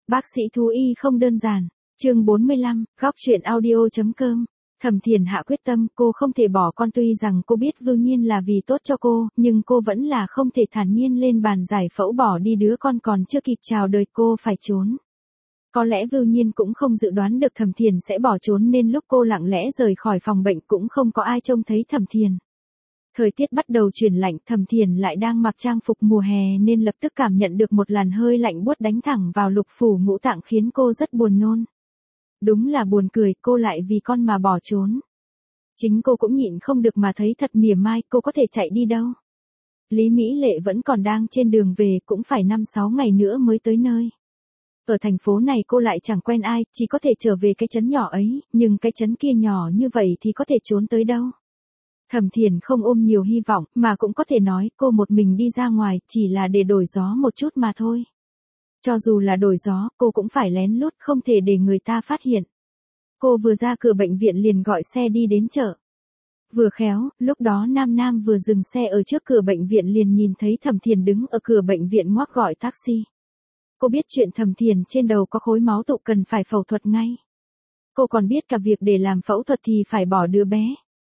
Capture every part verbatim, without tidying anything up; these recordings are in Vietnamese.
Bác sĩ thú y không đơn giản. Chương bốn mươi lăm, góc truyện audio.com. Thẩm Thiền hạ quyết tâm, cô không thể bỏ con, tuy rằng cô biết Vương Nhiên là vì tốt cho cô, nhưng cô vẫn là không thể thản nhiên lên bàn giải phẫu bỏ đi đứa con còn chưa kịp chào đời, cô phải trốn. Có lẽ Vương Nhiên cũng không dự đoán được Thẩm Thiền sẽ bỏ trốn nên lúc cô lặng lẽ rời khỏi phòng bệnh cũng không có ai trông thấy Thẩm Thiền. Thời tiết bắt đầu chuyển lạnh, Thẩm Thiền lại đang mặc trang phục mùa hè nên lập tức cảm nhận được một làn hơi lạnh buốt đánh thẳng vào lục phủ ngũ tạng khiến cô rất buồn nôn. Đúng là buồn cười, cô lại vì con mà bỏ trốn. Chính cô cũng nhịn không được mà thấy thật mỉa mai, cô có thể chạy đi đâu. Lý Mỹ Lệ vẫn còn đang trên đường về, cũng phải năm sáu ngày nữa mới tới nơi. Ở thành phố này cô lại chẳng quen ai, chỉ có thể trở về cái trấn nhỏ ấy, nhưng cái trấn kia nhỏ như vậy thì có thể trốn tới đâu. Thẩm Thiền không ôm nhiều hy vọng, mà cũng có thể nói cô một mình đi ra ngoài chỉ là để đổi gió một chút mà thôi. Cho dù là đổi gió, cô cũng phải lén lút, không thể để người ta phát hiện. Cô vừa ra cửa bệnh viện liền gọi xe đi đến chợ. Vừa khéo, lúc đó Nam Nam vừa dừng xe ở trước cửa bệnh viện liền nhìn thấy Thẩm Thiền đứng ở cửa bệnh viện ngoắc gọi taxi. Cô biết chuyện Thẩm Thiền trên đầu có khối máu tụ cần phải phẫu thuật ngay. Cô còn biết cả việc để làm phẫu thuật thì phải bỏ đứa bé.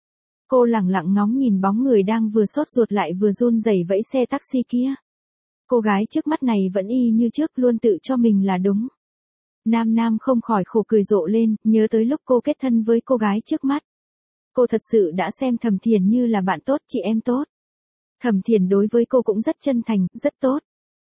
Cô lẳng lặng ngóng nhìn bóng người đang vừa sốt ruột lại vừa run rẩy vẫy xe taxi kia. Cô gái trước mắt này vẫn y như trước, luôn tự cho mình là đúng. Nam Nam không khỏi khổ cười rộ lên, nhớ tới lúc cô kết thân với cô gái trước mắt. Cô thật sự đã xem Thẩm Thiền như là bạn tốt, chị em tốt. Thẩm Thiền đối với cô cũng rất chân thành, rất tốt.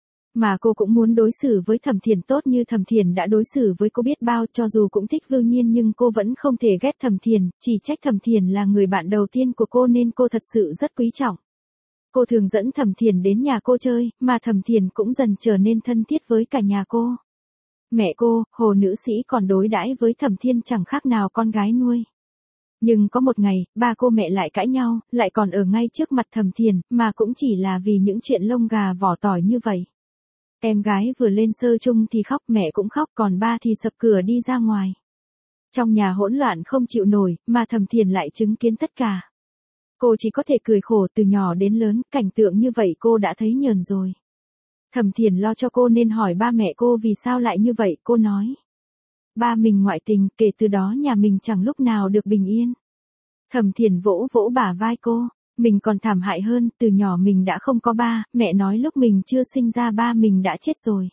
Mà cô cũng muốn đối xử với Thẩm Thiền tốt như Thẩm Thiền đã đối xử với cô biết bao, cho dù cũng thích Vương Nhiên nhưng cô vẫn không thể ghét Thẩm Thiền, chỉ trách Thẩm Thiền là người bạn đầu tiên của cô nên cô thật sự rất quý trọng. Cô thường dẫn Thẩm Thiền đến nhà cô chơi, mà Thẩm Thiền cũng dần trở nên thân thiết với cả nhà cô. Mẹ cô, Hồ nữ sĩ còn đối đãi với Thẩm Thiền chẳng khác nào con gái nuôi. Nhưng có một ngày, ba cô mẹ lại cãi nhau, lại còn ở ngay trước mặt Thẩm Thiền, mà cũng chỉ là vì những chuyện lông gà vỏ tỏi như vậy. Em gái vừa lên sơ chung thì khóc, mẹ cũng khóc, còn ba thì sập cửa đi ra ngoài. Trong nhà hỗn loạn không chịu nổi, mà Thẩm Thiền lại chứng kiến tất cả. Cô chỉ có thể cười khổ, từ nhỏ đến lớn, cảnh tượng như vậy cô đã thấy nhờn rồi. Thẩm Thiền lo cho cô nên hỏi ba mẹ cô vì sao lại như vậy, cô nói. Ba mình ngoại tình, kể từ đó nhà mình chẳng lúc nào được bình yên. Thẩm Thiền vỗ vỗ bả vai cô, mình còn thảm hại hơn, từ nhỏ mình đã không có ba, mẹ nói lúc mình chưa sinh ra ba mình đã chết rồi.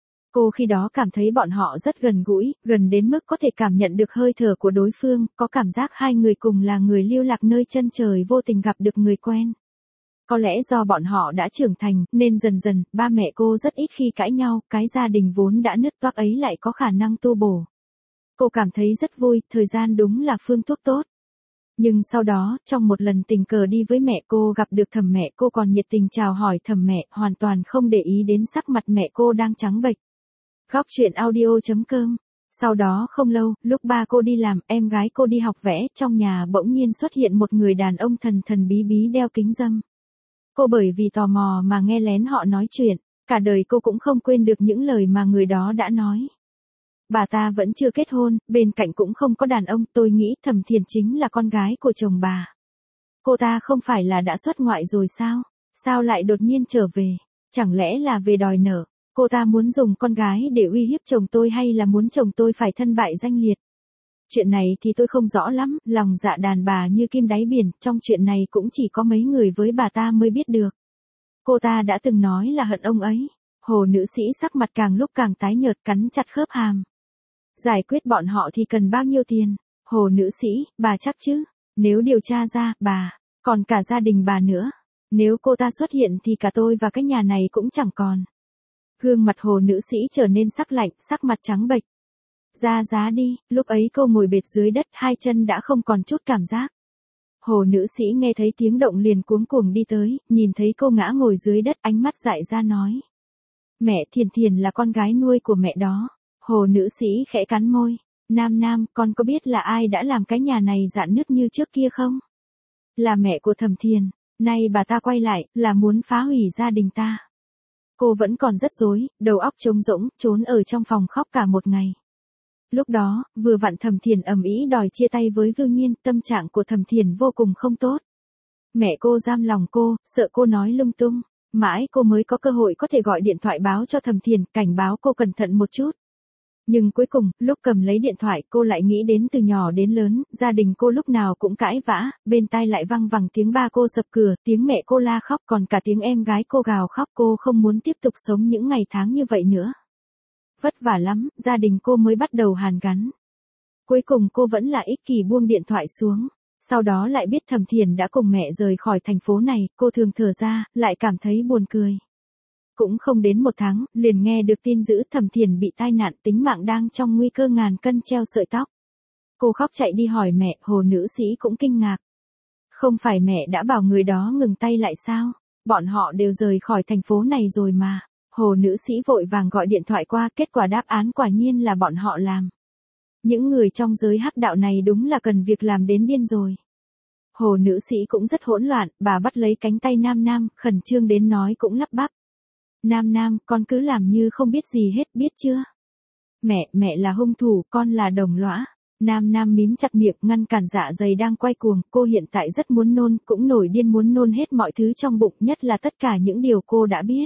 Cô khi đó cảm thấy bọn họ rất gần gũi, gần đến mức có thể cảm nhận được hơi thở của đối phương, có cảm giác hai người cùng là người lưu lạc nơi chân trời vô tình gặp được người quen. Có lẽ do bọn họ đã trưởng thành, nên dần dần, ba mẹ cô rất ít khi cãi nhau, cái gia đình vốn đã nứt toác ấy lại có khả năng tu bổ. Cô cảm thấy rất vui, thời gian đúng là phương thuốc tốt. Nhưng sau đó, trong một lần tình cờ đi với mẹ cô gặp được Thẩm mẹ, cô còn nhiệt tình chào hỏi Thẩm mẹ, hoàn toàn không để ý đến sắc mặt mẹ cô đang trắng bệch. Góc truyện audio.com. Sau đó không lâu, lúc ba cô đi làm, em gái cô đi học vẽ, trong nhà bỗng nhiên xuất hiện một người đàn ông thần thần bí bí đeo kính râm. Cô bởi vì tò mò mà nghe lén họ nói chuyện, cả đời cô cũng không quên được những lời mà người đó đã nói. Bà ta vẫn chưa kết hôn, bên cạnh cũng không có đàn ông, tôi nghĩ Thẩm Thiền chính là con gái của chồng bà. Cô ta không phải là đã xuất ngoại rồi sao? Sao lại đột nhiên trở về? Chẳng lẽ là về đòi nợ? Cô ta muốn dùng con gái để uy hiếp chồng tôi hay là muốn chồng tôi phải thân bại danh liệt? Chuyện này thì tôi không rõ lắm, lòng dạ đàn bà như kim đáy biển, trong chuyện này cũng chỉ có mấy người với bà ta mới biết được. Cô ta đã từng nói là hận ông ấy. Hồ nữ sĩ sắc mặt càng lúc càng tái nhợt, cắn chặt khớp hàm. Giải quyết bọn họ thì cần bao nhiêu tiền? Hồ nữ sĩ, bà chắc chứ? Nếu điều tra ra, bà, còn cả gia đình bà nữa. Nếu cô ta xuất hiện thì cả tôi và cái nhà này cũng chẳng còn. Gương mặt hồ nữ sĩ trở nên sắc lạnh, sắc mặt trắng bệch. Ra giá đi, lúc ấy cô ngồi bệt dưới đất, hai chân đã không còn chút cảm giác. Hồ nữ sĩ nghe thấy tiếng động liền cuống cuồng đi tới, nhìn thấy cô ngã ngồi dưới đất, ánh mắt dại ra nói. Mẹ Thiền Thiền là con gái nuôi của mẹ đó. Hồ nữ sĩ khẽ cắn môi. Nam Nam, con có biết là ai đã làm cái nhà này rạn nứt như trước kia không? Là mẹ của Thẩm Thiền. Nay bà ta quay lại, là muốn phá hủy gia đình ta. Cô vẫn còn rất rối, đầu óc trống rỗng, trốn ở trong phòng khóc cả một ngày. Lúc đó, vừa vặn Thẩm Thiền ầm ĩ đòi chia tay với Vương Nhiên, tâm trạng của Thẩm Thiền vô cùng không tốt. Mẹ cô giam lòng cô, sợ cô nói lung tung. Mãi cô mới có cơ hội có thể gọi điện thoại báo cho Thẩm Thiền, cảnh báo cô cẩn thận một chút. Nhưng cuối cùng, lúc cầm lấy điện thoại cô lại nghĩ đến từ nhỏ đến lớn, gia đình cô lúc nào cũng cãi vã, bên tai lại văng vẳng tiếng ba cô sập cửa, tiếng mẹ cô la khóc còn cả tiếng em gái cô gào khóc. Cô không muốn tiếp tục sống những ngày tháng như vậy nữa. Vất vả lắm, gia đình cô mới bắt đầu hàn gắn. Cuối cùng cô vẫn là ích kỷ buông điện thoại xuống. Sau đó lại biết Thẩm Thiền đã cùng mẹ rời khỏi thành phố này, cô thường thở ra, lại cảm thấy buồn cười. Cũng không đến một tháng, liền nghe được tin dữ Thẩm Thiền bị tai nạn, tính mạng đang trong nguy cơ ngàn cân treo sợi tóc. Cô khóc chạy đi hỏi mẹ, Hồ nữ sĩ cũng kinh ngạc. Không phải mẹ đã bảo người đó ngừng tay lại sao? Bọn họ đều rời khỏi thành phố này rồi mà. Hồ nữ sĩ vội vàng gọi điện thoại qua, kết quả đáp án quả nhiên là bọn họ làm. Những người trong giới hắc đạo này đúng là cần việc làm đến điên rồi. Hồ nữ sĩ cũng rất hỗn loạn, bà bắt lấy cánh tay Nam Nam, khẩn trương đến nói cũng lắp bắp. Nam Nam, con cứ làm như không biết gì hết, biết chưa? Mẹ, mẹ là hung thủ, con là đồng lõa. Nam Nam mím chặt miệng, ngăn cản dạ dày đang quay cuồng, cô hiện tại rất muốn nôn, cũng nổi điên muốn nôn hết mọi thứ trong bụng, nhất là tất cả những điều cô đã biết.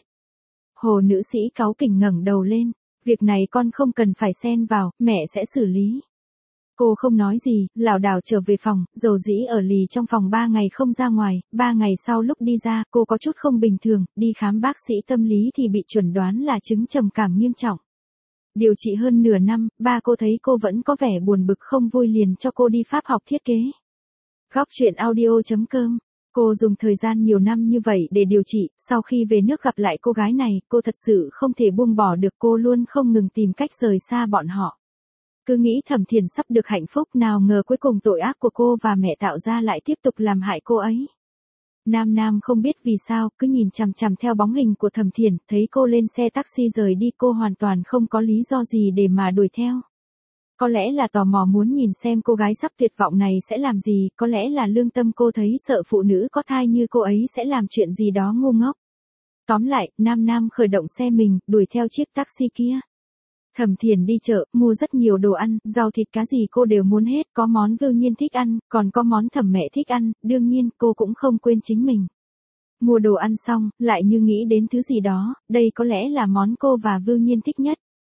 Hồ nữ sĩ cáu kỉnh ngẩng đầu lên, việc này con không cần phải xen vào, mẹ sẽ xử lý. Cô không nói gì, lảo đảo trở về phòng, dầu dĩ ở lì trong phòng ba ngày không ra ngoài, ba ngày sau lúc đi ra, cô có chút không bình thường, đi khám bác sĩ tâm lý thì bị chuẩn đoán là chứng trầm cảm nghiêm trọng. Điều trị hơn nửa năm, ba cô thấy cô vẫn có vẻ buồn bực không vui liền cho cô đi Pháp học thiết kế. Góc truyện audio chấm com. Cô dùng thời gian nhiều năm như vậy để điều trị, sau khi về nước gặp lại cô gái này, cô thật sự không thể buông bỏ được, cô luôn không ngừng tìm cách rời xa bọn họ. Cứ nghĩ Thẩm Thiền sắp được hạnh phúc, nào ngờ cuối cùng tội ác của cô và mẹ tạo ra lại tiếp tục làm hại cô ấy. Nam Nam không biết vì sao, cứ nhìn chằm chằm theo bóng hình của Thẩm Thiền, thấy cô lên xe taxi rời đi, cô hoàn toàn không có lý do gì để mà đuổi theo. Có lẽ là tò mò muốn nhìn xem cô gái sắp tuyệt vọng này sẽ làm gì, có lẽ là lương tâm cô thấy sợ phụ nữ có thai như cô ấy sẽ làm chuyện gì đó ngu ngốc. Tóm lại, Nam Nam khởi động xe mình, đuổi theo chiếc taxi kia. Thẩm Thiền đi chợ, mua rất nhiều đồ ăn, rau thịt cá gì cô đều muốn hết, có món Vưu Nhiên thích ăn, còn có món Thẩm mẹ thích ăn, đương nhiên cô cũng không quên chính mình. Mua đồ ăn xong, lại như nghĩ đến thứ gì đó, đây có lẽ là món cô và Vưu Nhiên thích nhất.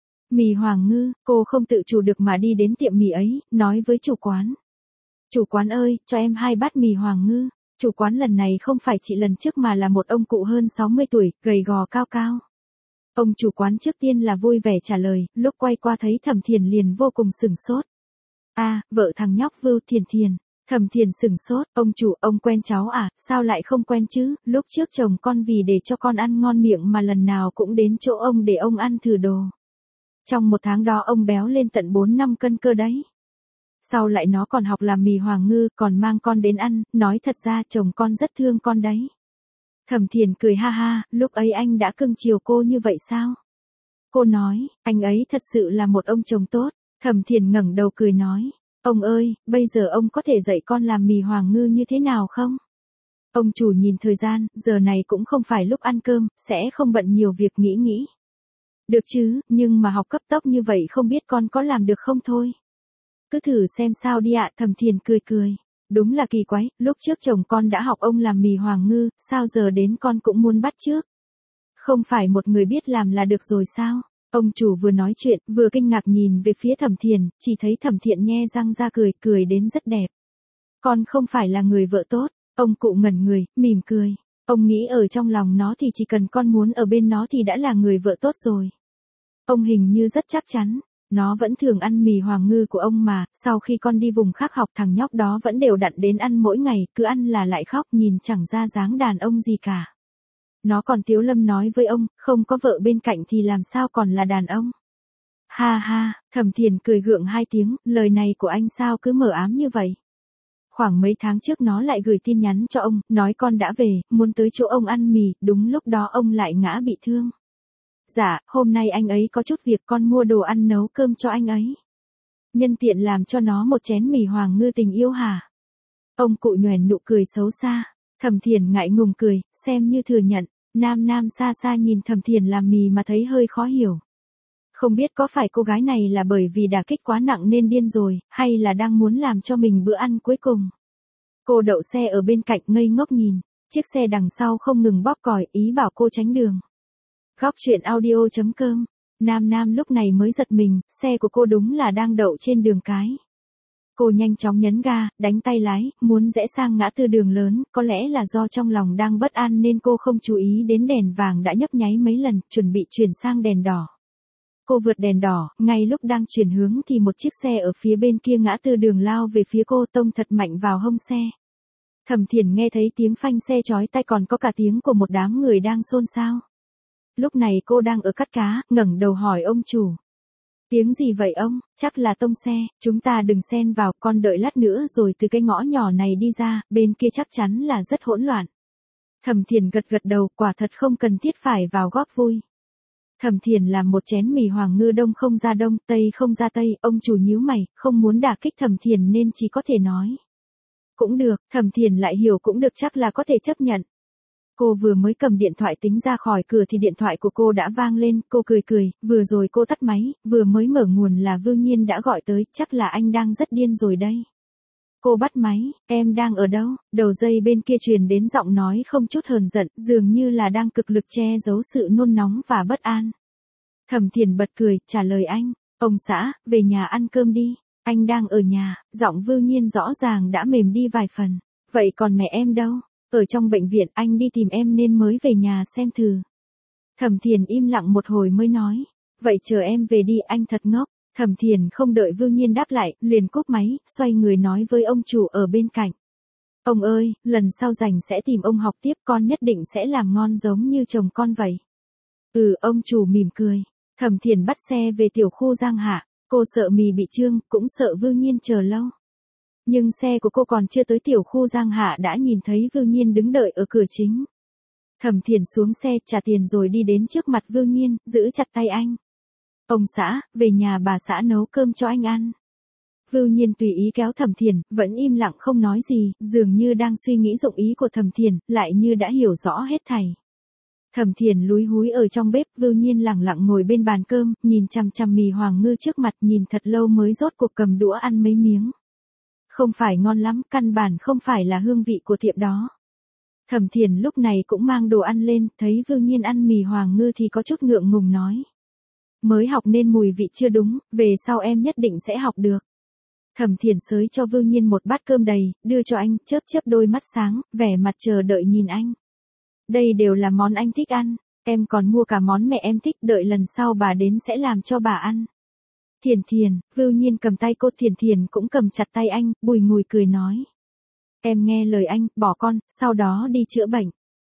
Mì Hoàng Ngư, cô không tự chủ được mà đi đến tiệm mì ấy, nói với chủ quán. Chủ quán ơi, cho em hai bát mì Hoàng Ngư. Chủ quán lần này không phải chị lần trước mà là một ông cụ hơn sáu mươi tuổi, gầy gò cao cao. Ông chủ quán trước tiên là vui vẻ trả lời, lúc quay qua thấy Thẩm Thiền liền vô cùng sửng sốt. A, à, vợ thằng nhóc Vưu Thiền Thiền. Thẩm Thiền sửng sốt, ông chủ, ông quen cháu à, sao lại không quen chứ, lúc trước chồng con vì để cho con ăn ngon miệng mà lần nào cũng đến chỗ ông để ông ăn thử đồ. Trong một tháng đó ông béo lên tận bốn năm cân cơ đấy. Sau lại nó còn học làm mì Hoàng Ngư, còn mang con đến ăn, nói thật ra chồng con rất thương con đấy. Thẩm Thiền cười ha ha, lúc ấy anh đã cưng chiều cô như vậy sao? Cô nói, anh ấy thật sự là một ông chồng tốt. Thẩm Thiền ngẩng đầu cười nói, ông ơi, bây giờ ông có thể dạy con làm mì Hoàng Ngư như thế nào không? Ông chủ nhìn thời gian, giờ này cũng không phải lúc ăn cơm, sẽ không bận nhiều việc nghĩ nghĩ. Được chứ, nhưng mà học cấp tốc như vậy không biết con có làm được không thôi. Cứ thử xem sao đi ạ, Thẩm Thiền cười cười. Đúng là kỳ quái, lúc trước chồng con đã học ông làm mì Hoàng Ngư, sao giờ đến con cũng muốn bắt chước. Không phải một người biết làm là được rồi sao? Ông chủ vừa nói chuyện, vừa kinh ngạc nhìn về phía Thẩm Thiền, chỉ thấy Thẩm Thiền nhe răng ra cười, cười đến rất đẹp. Con không phải là người vợ tốt, ông cụ ngẩn người, mỉm cười. Ông nghĩ ở trong lòng nó thì chỉ cần con muốn ở bên nó thì đã là người vợ tốt rồi. Ông hình như rất chắc chắn. Nó vẫn thường ăn mì Hoàng Ngư của ông mà, sau khi con đi vùng khác học thằng nhóc đó vẫn đều đặn đến ăn mỗi ngày, cứ ăn là lại khóc, nhìn chẳng ra dáng đàn ông gì cả. Nó còn tiếu lâm nói với ông, không có vợ bên cạnh thì làm sao còn là đàn ông. Ha ha, Thẩm Thiền cười gượng hai tiếng, lời này của anh sao cứ mờ ám như vậy. Khoảng mấy tháng trước nó lại gửi tin nhắn cho ông, nói con đã về, muốn tới chỗ ông ăn mì, đúng lúc đó ông lại ngã bị thương. Dạ, hôm nay anh ấy có chút việc, con mua đồ ăn nấu cơm cho anh ấy. Nhân tiện làm cho nó một chén mì Hoàng Ngư tình yêu hả? Ông cụ nhoẻn nụ cười xấu xa. Thẩm Thiền ngại ngùng cười, xem như thừa nhận. Nam Nam xa xa nhìn Thẩm Thiền làm mì mà thấy hơi khó hiểu. Không biết có phải cô gái này là bởi vì đả kích quá nặng nên điên rồi, hay là đang muốn làm cho mình bữa ăn cuối cùng. Cô đậu xe ở bên cạnh ngây ngốc nhìn, chiếc xe đằng sau không ngừng bóp còi, ý bảo cô tránh đường. Góc truyện audio chấm com Nam Nam lúc này mới giật mình, xe của cô đúng là đang đậu trên đường cái. Cô nhanh chóng nhấn ga, đánh tay lái, muốn rẽ sang ngã tư đường lớn, có lẽ là do trong lòng đang bất an nên cô không chú ý đến đèn vàng đã nhấp nháy mấy lần, chuẩn bị chuyển sang đèn đỏ. Cô vượt đèn đỏ, ngay lúc đang chuyển hướng thì một chiếc xe ở phía bên kia ngã tư đường lao về phía cô, tông thật mạnh vào hông xe. Thẩm Thiền nghe thấy tiếng phanh xe chói tai, còn có cả tiếng của một đám người đang xôn xao. Lúc này cô đang ở cắt cá, ngẩng đầu hỏi ông chủ. Tiếng gì vậy ông? Chắc là tông xe, chúng ta đừng xen vào, con đợi lát nữa rồi từ cái ngõ nhỏ này đi ra, bên kia chắc chắn là rất hỗn loạn. Thẩm Thiền gật gật đầu, quả thật không cần thiết phải vào góp vui. Thẩm Thiền làm một chén mì Hoàng Ngư đông không ra đông, tây không ra tây, ông chủ nhíu mày, không muốn đả kích Thẩm Thiền nên chỉ có thể nói. Cũng được, Thẩm Thiền lại hiểu cũng được, chắc là có thể chấp nhận. Cô vừa mới cầm điện thoại tính ra khỏi cửa thì điện thoại của cô đã vang lên, cô cười cười, vừa rồi cô tắt máy, vừa mới mở nguồn là Vương Nhiên đã gọi tới, chắc là anh đang rất điên rồi đây. Cô bắt máy, em đang ở đâu? Đầu dây bên kia truyền đến giọng nói không chút hờn giận, dường như là đang cực lực che giấu sự nôn nóng và bất an. Thẩm Thiền bật cười, trả lời anh, ông xã, về nhà ăn cơm đi, anh đang ở nhà, giọng Vương Nhiên rõ ràng đã mềm đi vài phần. Vậy còn mẹ em đâu? Ở trong bệnh viện, anh đi tìm em nên mới về nhà xem thử. Thẩm Thiền im lặng một hồi mới nói, vậy chờ em về đi, anh thật ngốc. Thẩm Thiền không đợi Vương Nhiên đáp lại, liền cúp máy, xoay người nói với ông chủ ở bên cạnh. Ông ơi, lần sau rảnh sẽ tìm ông học tiếp, con nhất định sẽ làm ngon giống như chồng con vậy. Ừ, ông chủ mỉm cười. Thẩm Thiền bắt xe về tiểu khu Giang Hạ, cô sợ mì bị trương, cũng sợ Vương Nhiên chờ lâu. Nhưng xe của cô còn chưa tới tiểu khu Giang Hạ đã nhìn thấy Vương Nhiên đứng đợi ở cửa chính. Thẩm Thiền xuống xe trả tiền rồi đi đến trước mặt Vương Nhiên, giữ chặt tay anh. Ông xã, về nhà bà xã nấu cơm cho anh ăn. Vương Nhiên tùy ý kéo Thẩm Thiền, vẫn im lặng không nói gì, dường như đang suy nghĩ dụng ý của Thẩm Thiền, lại như đã hiểu rõ hết thảy. Thẩm Thiền lúi húi ở trong bếp, Vương Nhiên lặng lặng ngồi bên bàn cơm, nhìn chằm chằm mì Hoàng Ngư trước mặt, nhìn thật lâu mới rốt cuộc cầm đũa ăn mấy miếng. Không phải ngon lắm, căn bản không phải là hương vị của tiệm đó. Thẩm Thiền lúc này cũng mang đồ ăn lên, thấy Vương Nhiên ăn mì Hoàng Ngư thì có chút ngượng ngùng nói. Mới học nên mùi vị chưa đúng, về sau em nhất định sẽ học được. Thẩm Thiền xới cho Vương Nhiên một bát cơm đầy, đưa cho anh, chớp chớp đôi mắt sáng, vẻ mặt chờ đợi nhìn anh. Đây đều là món anh thích ăn, em còn mua cả món mẹ em thích, đợi lần sau bà đến sẽ làm cho bà ăn. Thiền Thiền, Vương Nhiên cầm tay cô, Thiền Thiền cũng cầm chặt tay anh, bùi ngùi cười nói. Em nghe lời anh, bỏ con, sau đó đi chữa bệnh.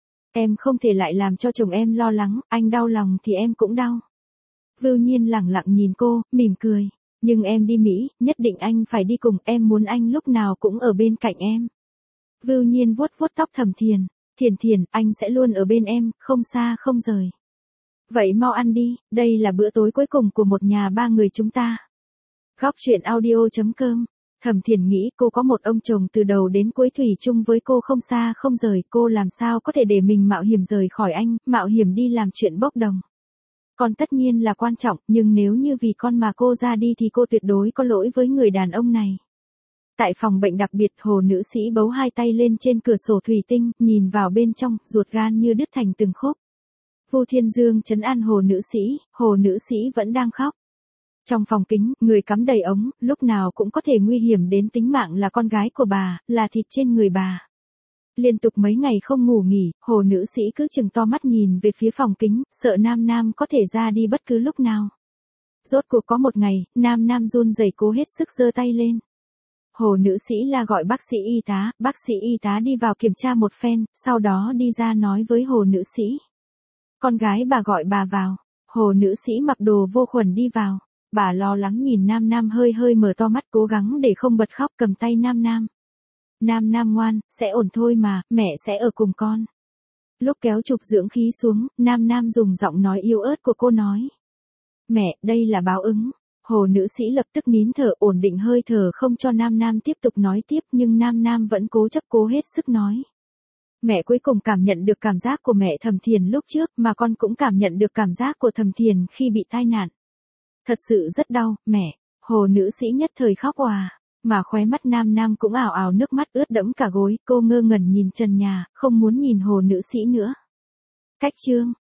Em không thể lại làm cho chồng em lo lắng, anh đau lòng thì em cũng đau. Vương Nhiên lẳng lặng nhìn cô, mỉm cười. Nhưng em đi Mỹ, nhất định anh phải đi cùng, em muốn anh lúc nào cũng ở bên cạnh em. Vương Nhiên vuốt vuốt tóc Thẩm Thiền. Thiền Thiền, anh sẽ luôn ở bên em, không xa không rời. Vậy mau ăn đi, đây là bữa tối cuối cùng của một nhà ba người chúng ta. Góc truyện audio chấm com. Thẩm Thiền nghĩ cô có một ông chồng từ đầu đến cuối thủy chung với cô không xa không rời, cô làm sao có thể để mình mạo hiểm rời khỏi anh, mạo hiểm đi làm chuyện bốc đồng. Con tất nhiên là quan trọng, nhưng nếu như vì con mà cô ra đi thì cô tuyệt đối có lỗi với người đàn ông này. Tại phòng bệnh đặc biệt, Hồ nữ sĩ bấu hai tay lên trên cửa sổ thủy tinh, nhìn vào bên trong, ruột gan như đứt thành từng khúc. Vu Thiên Dương trấn an Hồ nữ sĩ, Hồ nữ sĩ vẫn đang khóc. Trong phòng kính, người cắm đầy ống, lúc nào cũng có thể nguy hiểm đến tính mạng là con gái của bà, là thịt trên người bà. Liên tục mấy ngày không ngủ nghỉ, Hồ nữ sĩ cứ chừng to mắt nhìn về phía phòng kính, sợ Nam Nam có thể ra đi bất cứ lúc nào. Rốt cuộc có một ngày, Nam Nam run rẩy cố hết sức giơ tay lên. Hồ nữ sĩ la gọi bác sĩ y tá, bác sĩ y tá đi vào kiểm tra một phen, sau đó đi ra nói với Hồ nữ sĩ. Con gái bà gọi bà vào. Hồ nữ sĩ mặc đồ vô khuẩn đi vào. Bà lo lắng nhìn Nam Nam hơi hơi mở to mắt, cố gắng để không bật khóc, cầm tay Nam Nam. Nam Nam ngoan, sẽ ổn thôi mà, mẹ sẽ ở cùng con. Lúc kéo trục dưỡng khí xuống, Nam Nam dùng giọng nói yếu ớt của cô nói. Mẹ, đây là báo ứng. Hồ nữ sĩ lập tức nín thở, ổn định hơi thở không cho Nam Nam tiếp tục nói tiếp, nhưng Nam Nam vẫn cố chấp cố hết sức nói. Mẹ cuối cùng cảm nhận được cảm giác của mẹ Thẩm Thiền lúc trước, mà con cũng cảm nhận được cảm giác của Thẩm Thiền khi bị tai nạn. Thật sự rất đau, mẹ. Hồ nữ sĩ nhất thời khóc òa, mà khóe mắt Nam Nam cũng ảo ảo nước mắt ướt đẫm cả gối, cô ngơ ngẩn nhìn trần nhà, không muốn nhìn Hồ nữ sĩ nữa. Cách chương